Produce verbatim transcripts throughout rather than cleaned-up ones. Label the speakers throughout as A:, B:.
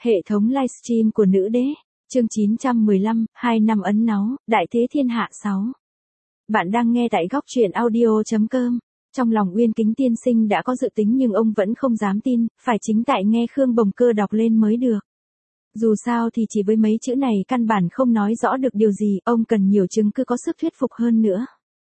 A: Hệ thống livestream của nữ đế, chương chín trăm mười lăm, hai năm ấn náu, đại thế thiên hạ sáu. Bạn đang nghe tại góc truyện audio chấm com. Trong lòng Uyên Kính tiên sinh đã có dự tính nhưng ông vẫn không dám tin, phải chính tại nghe Khương Bồng Cơ đọc lên mới được. Dù sao thì chỉ với mấy chữ này căn bản không nói rõ được điều gì, ông cần nhiều chứng cứ có sức thuyết phục hơn nữa.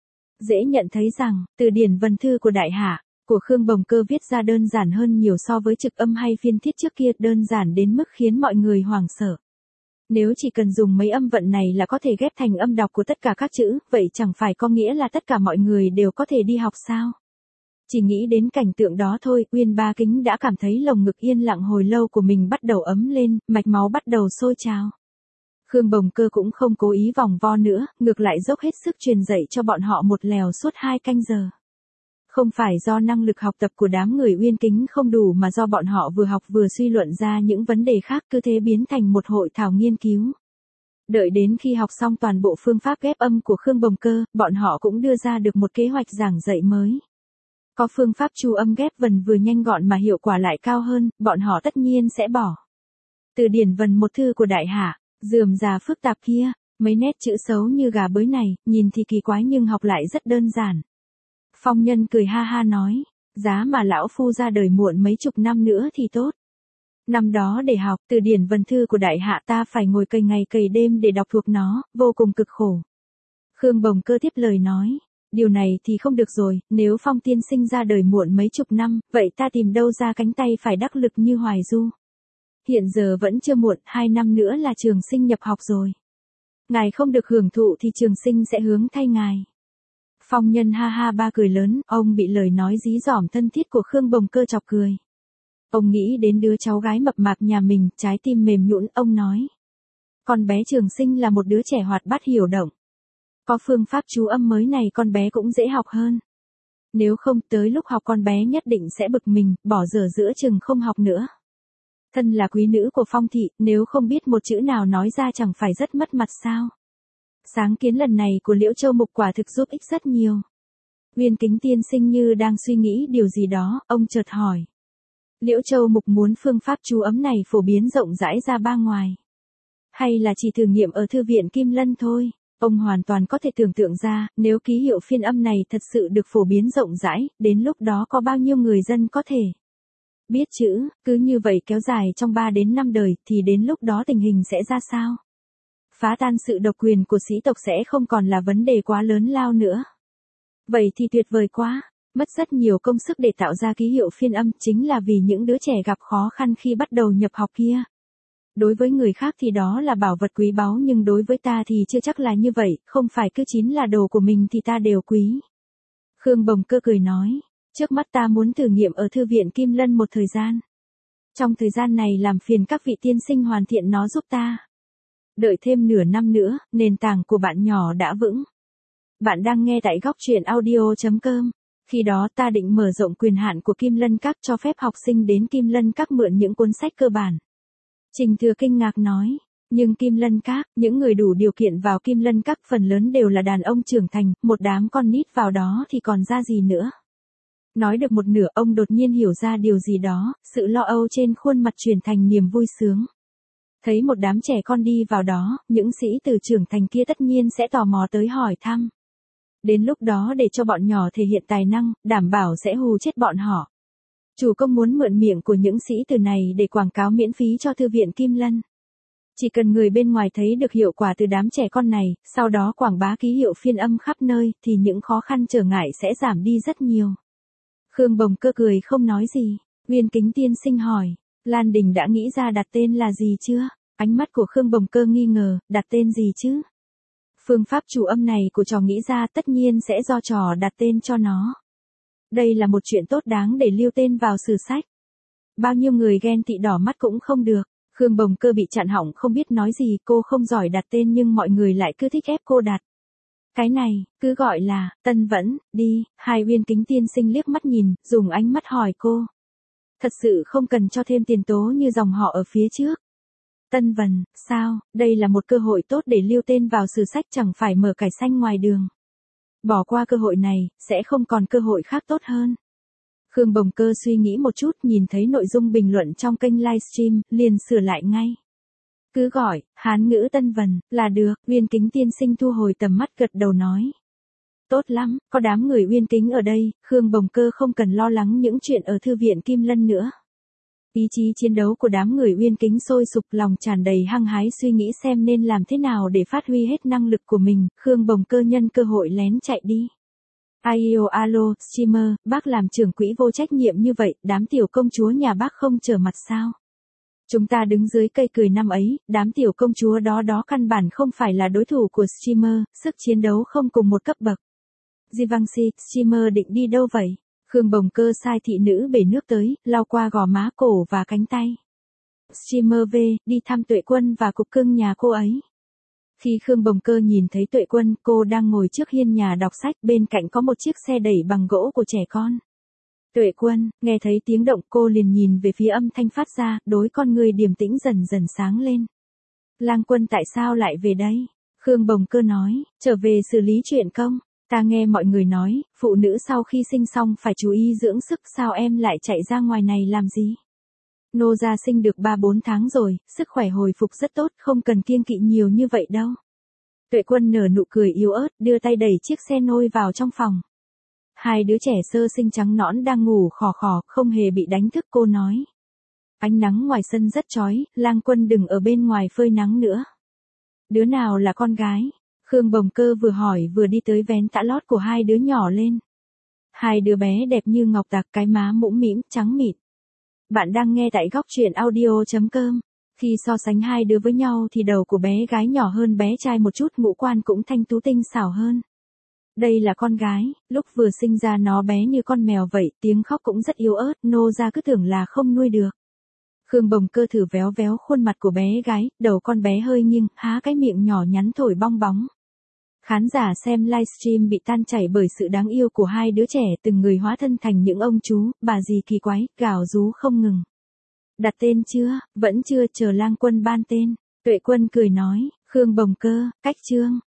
A: Dễ nhận thấy rằng, từ điển vần thư của Đại Hạ, của Khương Bồng Cơ viết ra đơn giản hơn nhiều so với trực âm hay phiên thiết trước kia, đơn giản đến mức khiến mọi người hoảng sợ. Nếu chỉ cần dùng mấy âm vận này là có thể ghép thành âm đọc của tất cả các chữ, vậy chẳng phải có nghĩa là tất cả mọi người đều có thể đi học sao? Chỉ nghĩ đến cảnh tượng đó thôi, Uyên Bá Kính đã cảm thấy lồng ngực yên lặng hồi lâu của mình bắt đầu ấm lên, mạch máu bắt đầu sôi trào. Khương Bồng Cơ cũng không cố ý vòng vo nữa, ngược lại dốc hết sức truyền dạy cho bọn họ một lèo suốt hai canh giờ. Không phải do năng lực học tập của đám người Uyên Kính không đủ mà do bọn họ vừa học vừa suy luận ra những vấn đề khác, cứ thế biến thành một hội thảo nghiên cứu. Đợi đến khi học xong toàn bộ phương pháp ghép âm của Khương Bồng Cơ, bọn họ cũng đưa ra được một kế hoạch giảng dạy mới. Có phương pháp chu âm ghép vần vừa nhanh gọn mà hiệu quả lại cao hơn, bọn họ tất nhiên sẽ bỏ. Từ điển vần một thư của Đại Hạ, rườm rà phức tạp kia, mấy nét chữ xấu như gà bới này, nhìn thì kỳ quái nhưng học lại rất đơn giản. Phong Nhân cười ha ha nói, giá mà lão phu ra đời muộn mấy chục năm nữa thì tốt. Năm đó để học từ điển vần thư của Đại Hạ ta phải ngồi cày ngày cày đêm để đọc thuộc nó, vô cùng cực khổ. Khương Bồng Cơ tiếp lời nói, điều này thì không được rồi, nếu Phong tiên sinh ra đời muộn mấy chục năm, vậy ta tìm đâu ra cánh tay phải đắc lực như Hoài Du. Hiện giờ vẫn chưa muộn, hai năm nữa là Trường Sinh nhập học rồi. Ngài không được hưởng thụ thì Trường Sinh sẽ hướng thay ngài. Phong Nhân ha ha ba cười lớn, ông bị lời nói dí dỏm thân thiết của Khương Bồng Cơ chọc cười. Ông nghĩ đến đứa cháu gái mập mạp nhà mình, trái tim mềm nhũn, ông nói. Con bé Trường Sinh là một đứa trẻ hoạt bát hiểu động. Có phương pháp chú âm mới này con bé cũng dễ học hơn. Nếu không tới lúc học con bé nhất định sẽ bực mình, bỏ dở giữa chừng không học nữa. Thân là quý nữ của Phong thị, nếu không biết một chữ nào nói ra chẳng phải rất mất mặt sao? Sáng kiến lần này của Liễu Châu Mục quả thực giúp ích rất nhiều. Uyên Kính tiên sinh như đang suy nghĩ điều gì đó, ông chợt hỏi. Liễu Châu Mục muốn phương pháp chú ấm này phổ biến rộng rãi ra ba ngoài. Hay là chỉ thử nghiệm ở thư viện Kim Lân thôi? Ông hoàn toàn có thể tưởng tượng ra, nếu ký hiệu phiên âm này thật sự được phổ biến rộng rãi, đến lúc đó có bao nhiêu người dân có thể biết chữ, cứ như vậy kéo dài trong ba đến năm đời, thì đến lúc đó tình hình sẽ ra sao? Phá tan sự độc quyền của sĩ tộc sẽ không còn là vấn đề quá lớn lao nữa. Vậy thì tuyệt vời quá, mất rất nhiều công sức để tạo ra ký hiệu phiên âm chính là vì những đứa trẻ gặp khó khăn khi bắt đầu nhập học kia. Đối với người khác thì đó là bảo vật quý báu nhưng đối với ta thì chưa chắc là như vậy, không phải cứ chín là đồ của mình thì ta đều quý. Khương Bồng Cơ cười nói, trước mắt ta muốn thử nghiệm ở thư viện Kim Lân một thời gian. Trong thời gian này làm phiền các vị tiên sinh hoàn thiện nó giúp ta. Đợi thêm nửa năm nữa, nền tảng của bạn nhỏ đã vững. Bạn đang nghe tại góc truyện audio chấm com. Khi đó ta định mở rộng quyền hạn của Kim Lân Các cho phép học sinh đến Kim Lân Các mượn những cuốn sách cơ bản. Trình Thừa kinh ngạc nói, nhưng Kim Lân Các, những người đủ điều kiện vào Kim Lân Các phần lớn đều là đàn ông trưởng thành, một đám con nít vào đó thì còn ra gì nữa. Nói được một nửa ông đột nhiên hiểu ra điều gì đó, sự lo âu trên khuôn mặt chuyển thành niềm vui sướng. Thấy một đám trẻ con đi vào đó, những sĩ tử trưởng thành kia tất nhiên sẽ tò mò tới hỏi thăm. Đến lúc đó để cho bọn nhỏ thể hiện tài năng, đảm bảo sẽ hù chết bọn họ. Chủ công muốn mượn miệng của những sĩ tử này để quảng cáo miễn phí cho thư viện Kim Lân. Chỉ cần người bên ngoài thấy được hiệu quả từ đám trẻ con này, sau đó quảng bá ký hiệu phiên âm khắp nơi, thì những khó khăn trở ngại sẽ giảm đi rất nhiều. Khương Bồng Cơ cười không nói gì. Uyên Kính tiên sinh hỏi, Lan Đình đã nghĩ ra đặt tên là gì chưa? Ánh mắt của Khương Bồng Cơ nghi ngờ, đặt tên gì chứ? Phương pháp chủ âm này của trò nghĩ ra tất nhiên sẽ do trò đặt tên cho nó. Đây là một chuyện tốt đáng để lưu tên vào sử sách. Bao nhiêu người ghen tị đỏ mắt cũng không được. Khương Bồng Cơ bị chặn họng không biết nói gì, cô không giỏi đặt tên nhưng mọi người lại cứ thích ép cô đặt. Cái này, cứ gọi là, Tân Vẫn, đi. Hai Uyên Kính tiên sinh liếc mắt nhìn, dùng ánh mắt hỏi cô. Thật sự không cần cho thêm tiền tố như dòng họ ở phía trước. Tân Vân, sao, đây là một cơ hội tốt để lưu tên vào sử sách, chẳng phải mở cải xanh ngoài đường. Bỏ qua cơ hội này, sẽ không còn cơ hội khác tốt hơn. Khương Bồng Cơ suy nghĩ một chút, nhìn thấy nội dung bình luận trong kênh livestream, liền sửa lại ngay. Cứ gọi, Hán ngữ Tân Vần, là được. Uyên Kính tiên sinh thu hồi tầm mắt gật đầu nói. Tốt lắm, có đám người Uyên Kính ở đây, Khương Bồng Cơ không cần lo lắng những chuyện ở thư viện Kim Lân nữa. Ý chí chiến đấu của đám người Uyên Kính sôi sục, lòng tràn đầy hăng hái suy nghĩ xem nên làm thế nào để phát huy hết năng lực của mình. Khương Bồng Cơ nhân cơ hội lén chạy đi. Aio alo, streamer, bác làm trưởng quỹ vô trách nhiệm như vậy, đám tiểu công chúa nhà bác không trở mặt sao? Chúng ta đứng dưới cây cười năm ấy, đám tiểu công chúa đó đó căn bản không phải là đối thủ của streamer, sức chiến đấu không cùng một cấp bậc. Givenchy, streamer định đi đâu vậy? Khương Bồng Cơ sai thị nữ bể nước tới, lau qua gò má, cổ và cánh tay. Streamer V, đi thăm Tuệ Quân và cục cưng nhà cô ấy. Khi Khương Bồng Cơ nhìn thấy Tuệ Quân, cô đang ngồi trước hiên nhà đọc sách, bên cạnh có một chiếc xe đẩy bằng gỗ của trẻ con. Tuệ Quân, nghe thấy tiếng động cô liền nhìn về phía âm thanh phát ra, đối con người điềm tĩnh dần dần sáng lên. Lang Quân tại sao lại về đây? Khương Bồng Cơ nói, trở về xử lý chuyện công. Ta nghe mọi người nói, phụ nữ sau khi sinh xong phải chú ý dưỡng sức, sao em lại chạy ra ngoài này làm gì? Nô gia sinh được ba bốn tháng rồi, sức khỏe hồi phục rất tốt, không cần kiêng kỵ nhiều như vậy đâu. Tuệ Quân nở nụ cười yếu ớt, đưa tay đẩy chiếc xe nôi vào trong phòng. Hai đứa trẻ sơ sinh trắng nõn đang ngủ khò khò, không hề bị đánh thức, cô nói. Ánh nắng ngoài sân rất chói, Lang Quân đừng ở bên ngoài phơi nắng nữa. Đứa nào là con gái? Khương Bồng Cơ vừa hỏi vừa đi tới vén tã lót của hai đứa nhỏ lên. Hai đứa bé đẹp như ngọc tạc, cái má mũm mĩm, trắng mịn. Bạn đang nghe tại góc truyện audio chấm com. Khi so sánh hai đứa với nhau thì đầu của bé gái nhỏ hơn bé trai một chút, ngũ quan cũng thanh tú tinh xảo hơn. Đây là con gái, lúc vừa sinh ra nó bé như con mèo vậy, tiếng khóc cũng rất yếu ớt, nô gia cứ tưởng là không nuôi được. Khương Bồng Cơ thử véo véo khuôn mặt của bé gái, đầu con bé hơi nghiêng, há cái miệng nhỏ nhắn thổi bong bóng. Khán giả xem livestream bị tan chảy bởi sự đáng yêu của hai đứa trẻ, từng người hóa thân thành những ông chú, bà dì kỳ quái, gào rú không ngừng. Đặt tên chưa? Vẫn chưa, chờ Lang Quân ban tên. Tuệ Quân cười nói, Khương Bồng Cơ, cách chương.